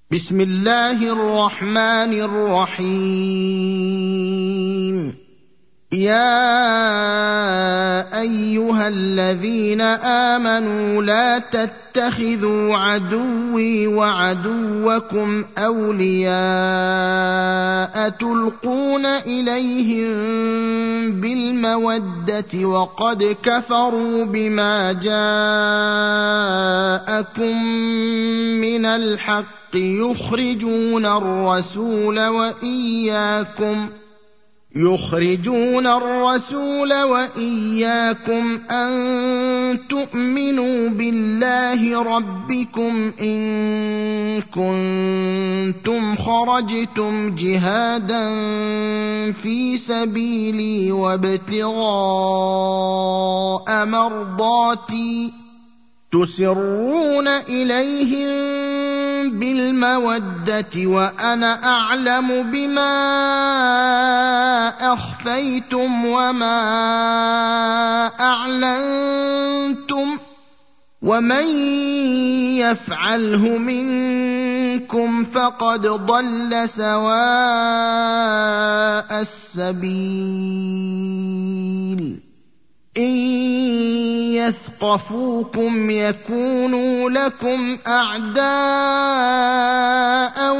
بسم الله الرحمن الرحيم. يا ايها الذين امنوا لا تتخذوا عدوي وعدوكم اولياء تلقون اليهم بالموده وقد كفروا بما جاءكم من الحق يخرجون الرسول وإياكم أن تؤمنوا بالله ربكم إن كنتم خرجتم جهادا في سبيلي وابتغاء مرضاتي تسرون إليهم بالمودة وأنا أعلم بما أخفيتم وما أعلنتم ومن يفعله منكم فقد ضل سواء السبيل. إن يثقفوكم يكونوا لكم أعداء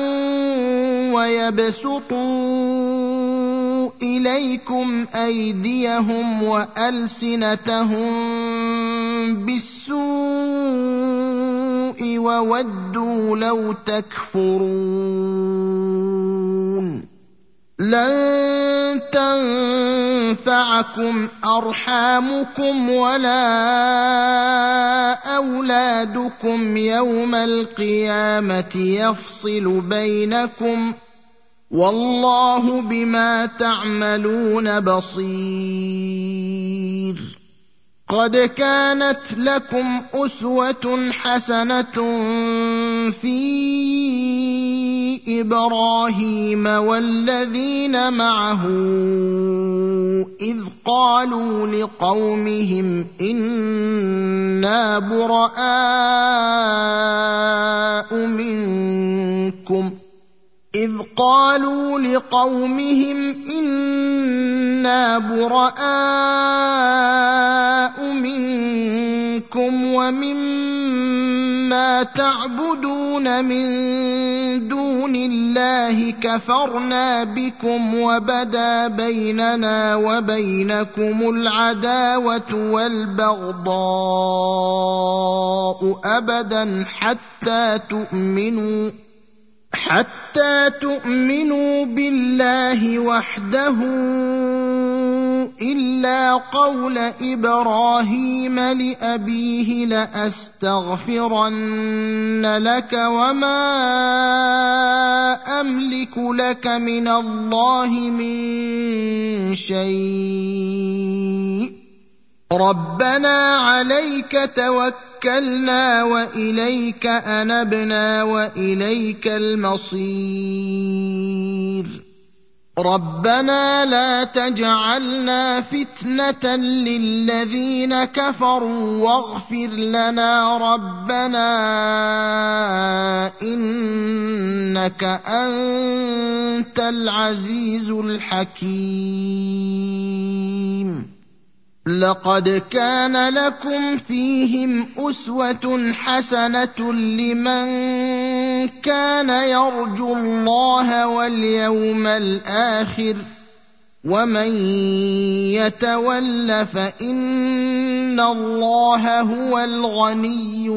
ويبسطوا إليكم أيديهم وألسنتهم بالسوء وودوا لو تكفرون. لن تنفعكم أرحامكم ولا أولادكم يوم القيامة يفصل بينكم والله بما تعملون بصير. قد كانت لكم أسوة حسنة في إبراهيم والذين معه إذ قالوا لقومهم إنا براء منكم ومما تعبدون من دون الله كفرنا بكم وبدا بيننا وبينكم العداوة والبغضاء أبدا حتى تؤمنوا بالله وحده إلا قول إبراهيم لأبيه لأستغفرن لك وما أملك لك من الله من شيء ربنا عليك توكلنا وإليك أنبنا وإليك المصير. ربنا لا تجعلنا فتنة للذين كفروا واغفر لنا ربنا إنك أنت العزيز الحكيم. لقد كان لكم فيهم أسوة حسنة لمن كان يرجو الله واليوم الآخر ومن يتول فإن الله هو الغني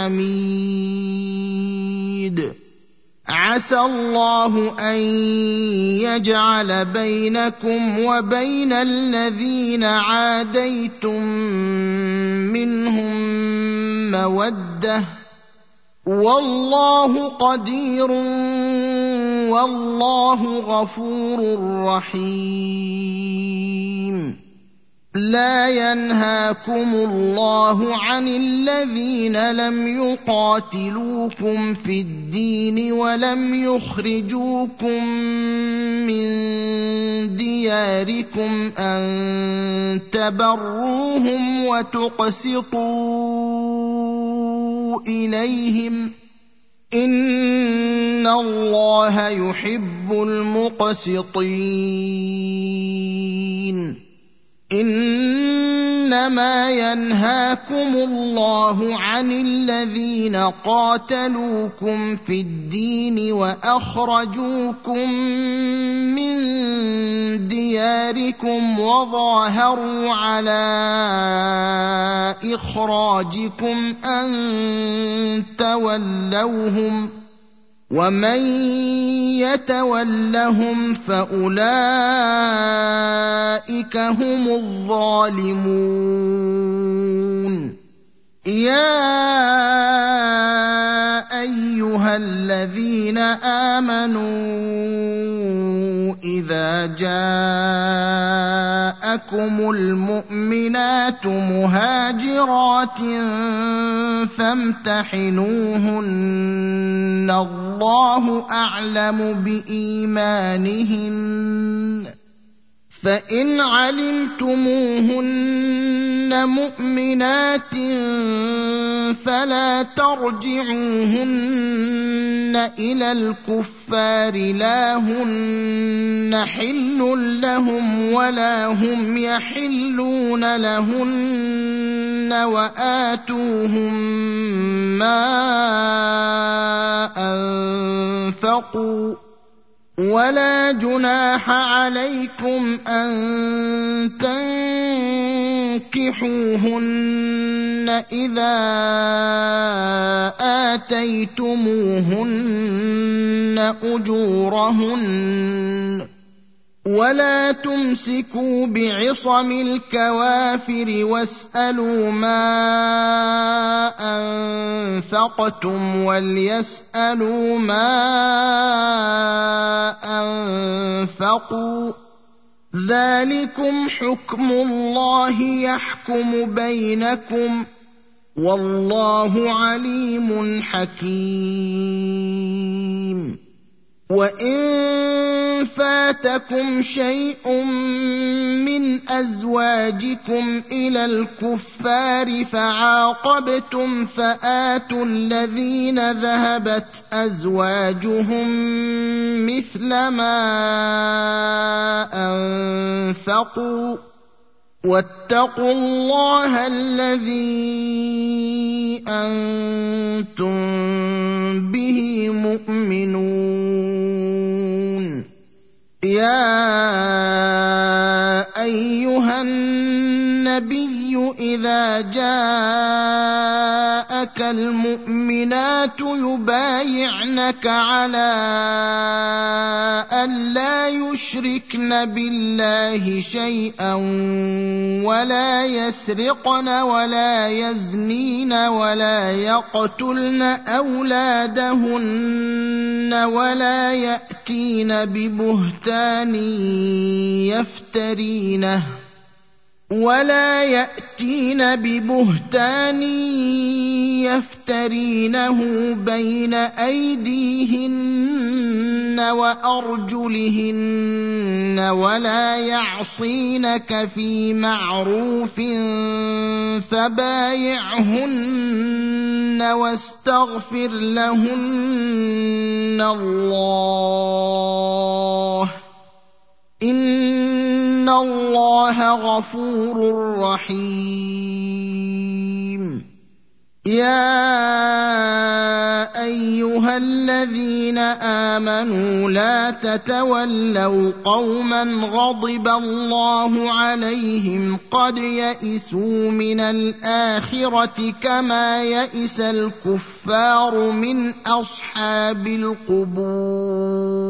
الحميد. عسى الله أن يجعل بينكم وبين الذين عاديتم منهم مودة والله قدير والله غفور رحيم. لا ينهاكم الله عن الذين لم يقاتلوكم في الدين ولم يخرجوكم من دياركم أن تبروهم وتقسطوا إليهم إن الله يحب المقسطين. إنما ينهاكم الله عن الذين قاتلوكم في الدين وأخرجوكم من دياركم وظاهروا على إخراجكم أن تولوهم، ومن يتولهم فأولئك هم الظالمون. يا أيها الذين آمنوا إذا جاءكم المؤمنات مهاجرات فامتحنوهن، الله أعلم بإيمانهن، فإن علمتموهن مؤمنات فلا ترجعوهن إلى الكفار، لا هن حل لهم ولا هم يحلون لهن، وآتوهم ما أنفقوا، ولا جناح عليكم أن تنكحوهن إذا آتيتموهن أجورهن، ولا تمسكوا بعصم الكوافر واسألوا ما أنفقتم وليسألوا ما أنفقوا، ذلكم حكم الله يحكم بينكم، والله عليم حكيم. وإن فاتكم شيء من أزواجكم إلى الكفار فعاقبتم فآتوا الذين ذهبت أزواجهم مثل ما أنفقوا، واتقوا الله الذي أنتم به مؤمنون. يا أيها النبي إذا جاءك المؤمنات يبايعنك على أن لا يشركن بالله شيئا ولا يسرقن ولا يزنين ولا يقتلن أولادهن ولا يأتين ببهتان يفترينه بين أيديهن وأرجلهن ولا يعصينك في معروف فبايعهن واستغفر لهن الله، إن الله غفور رحيم. يا أيها الذين آمنوا لا تتولوا قوما غضب الله عليهم قد يئسوا من الآخرة كما يئس الكفار من أصحاب القبور.